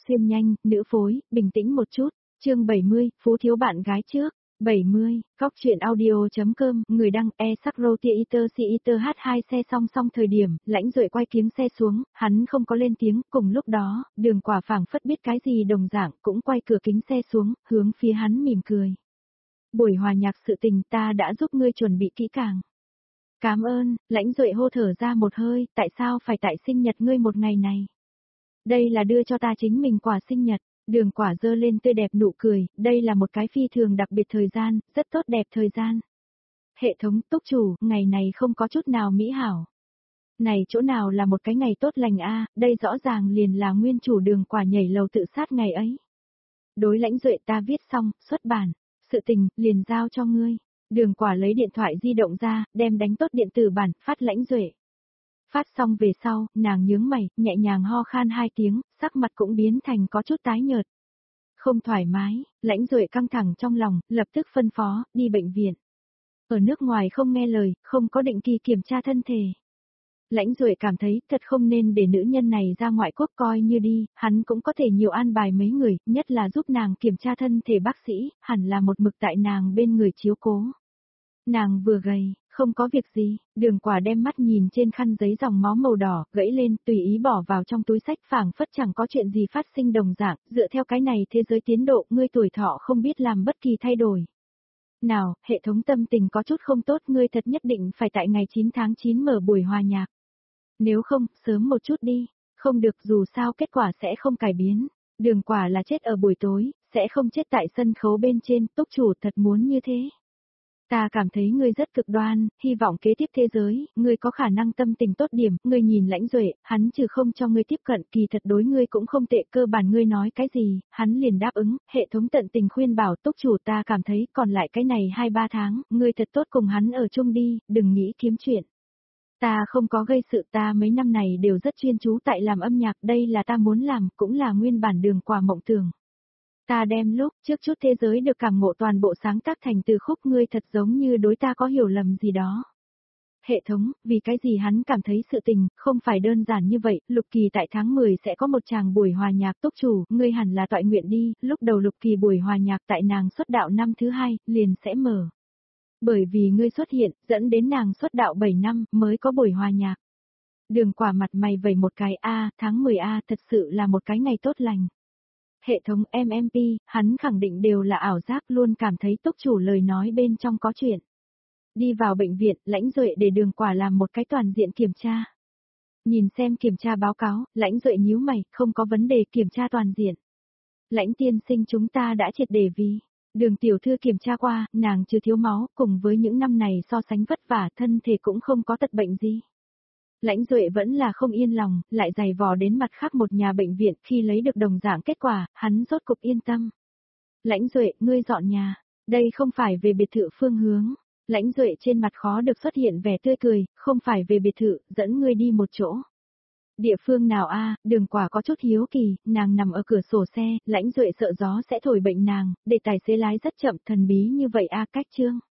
Xuyên nhanh, nữ phối, bình tĩnh một chút. Chương 70, Phú thiếu bạn gái trước. 70, Cóc truyện audio.com, người đăng Sakrotiater Citer H2 xe song song thời điểm, Lãnh Duệ quay kiếng xe xuống, hắn không có lên tiếng, cùng lúc đó, Đường Quả phảng phất biết cái gì đồng dạng, cũng quay cửa kính xe xuống, hướng phía hắn mỉm cười. Buổi hòa nhạc sự tình ta đã giúp ngươi chuẩn bị kỹ càng. Cảm ơn, Lãnh Duệ hô thở ra một hơi, tại sao phải tại sinh nhật ngươi một ngày này? Đây là đưa cho ta chính mình quà sinh nhật. Đường Quả giơ lên tươi đẹp nụ cười, đây là một cái phi thường đặc biệt thời gian, rất tốt đẹp thời gian. Hệ thống túc chủ, ngày này không có chút nào mỹ hảo. Này chỗ nào là một cái ngày tốt lành a, đây rõ ràng liền là nguyên chủ Đường Quả nhảy lầu tự sát ngày ấy. Đối Lãnh Duệ ta viết xong, xuất bản, sự tình, liền giao cho ngươi. Đường Quả lấy điện thoại di động ra, đem đánh tốt điện tử bản, phát Lãnh Duệ. Phát xong về sau, nàng nhướng mày, nhẹ nhàng ho khan 2 tiếng, sắc mặt cũng biến thành có chút tái nhợt. Không thoải mái, Lãnh Duệ căng thẳng trong lòng, lập tức phân phó, đi bệnh viện. Ở nước ngoài không nghe lời, không có định kỳ kiểm tra thân thể. Lãnh Duệ cảm thấy thật không nên để nữ nhân này ra ngoại quốc coi như đi, hắn cũng có thể nhiều an bài mấy người, nhất là giúp nàng kiểm tra thân thể bác sĩ, hẳn là một mực tại nàng bên người chiếu cố. Nàng vừa gầy, không có việc gì, Đường Quả đem mắt nhìn trên khăn giấy dòng máu màu đỏ, gãy lên, tùy ý bỏ vào trong túi sách phảng phất chẳng có chuyện gì phát sinh đồng dạng, dựa theo cái này thế giới tiến độ, ngươi tuổi thọ không biết làm bất kỳ thay đổi. Nào, hệ thống tâm tình có chút không tốt, ngươi thật nhất định phải tại ngày 9 tháng 9 mở buổi hòa nhạc. Nếu không, sớm một chút đi, không được dù sao kết quả sẽ không cải biến. Đường Quả là chết ở buổi tối, sẽ không chết tại sân khấu bên trên, túc chủ thật muốn như thế. Ta cảm thấy ngươi rất cực đoan, hy vọng kế tiếp thế giới, ngươi có khả năng tâm tình tốt điểm, ngươi nhìn Lãnh Duệ, hắn trừ không cho ngươi tiếp cận, kỳ thật đối ngươi cũng không tệ, cơ bản ngươi nói cái gì, hắn liền đáp ứng, hệ thống tận tình khuyên bảo túc chủ, ta cảm thấy còn lại cái này 2-3 tháng, ngươi thật tốt cùng hắn ở chung đi, đừng nghĩ kiếm chuyện. Ta không có gây sự, ta mấy năm này đều rất chuyên chú tại làm âm nhạc, đây là ta muốn làm, cũng là nguyên bản Đường Quả mộng tưởng. Ta đem lúc trước chút thế giới được cảm ngộ toàn bộ sáng tác thành từ khúc, ngươi thật giống như đối ta có hiểu lầm gì đó. Hệ thống, vì cái gì hắn cảm thấy sự tình, không phải đơn giản như vậy, Lục Kỳ tại tháng 10 sẽ có một tràng buổi hòa nhạc, túc chủ, ngươi hẳn là toại nguyện đi, lúc đầu Lục Kỳ buổi hòa nhạc tại nàng xuất đạo năm thứ 2, liền sẽ mở. Bởi vì ngươi xuất hiện, dẫn đến nàng xuất đạo 7 năm, mới có buổi hòa nhạc. Đường Quả mặt mày vẩy một cái tháng 10 thật sự là một cái ngày tốt lành. Hệ thống MMP, hắn khẳng định đều là ảo giác, luôn cảm thấy túc chủ lời nói bên trong có chuyện. Đi vào bệnh viện, Lãnh Duệ để Đường Quả làm một cái toàn diện kiểm tra. Nhìn xem kiểm tra báo cáo, Lãnh Duệ nhíu mày, không có vấn đề, kiểm tra toàn diện. Lãnh tiên sinh, chúng ta đã triệt để vì Đường tiểu thư kiểm tra qua, nàng chưa thiếu máu, cùng với những năm này so sánh vất vả, thân thể cũng không có tật bệnh gì. Lãnh Duệ vẫn là không yên lòng, lại giày vò đến mặt khác một nhà bệnh viện, khi lấy được đồng dạng kết quả, hắn rốt cục yên tâm. Lãnh Duệ, ngươi dọn nhà, đây không phải về biệt thự phương hướng. Lãnh Duệ trên mặt khó được xuất hiện vẻ tươi cười, không phải về biệt thự, dẫn ngươi đi một chỗ. Địa phương nào Đường Quả có chút hiếu kỳ, nàng nằm ở cửa sổ xe, Lãnh Duệ sợ gió sẽ thổi bệnh nàng, để tài xế lái rất chậm, thần bí như vậy cách chương.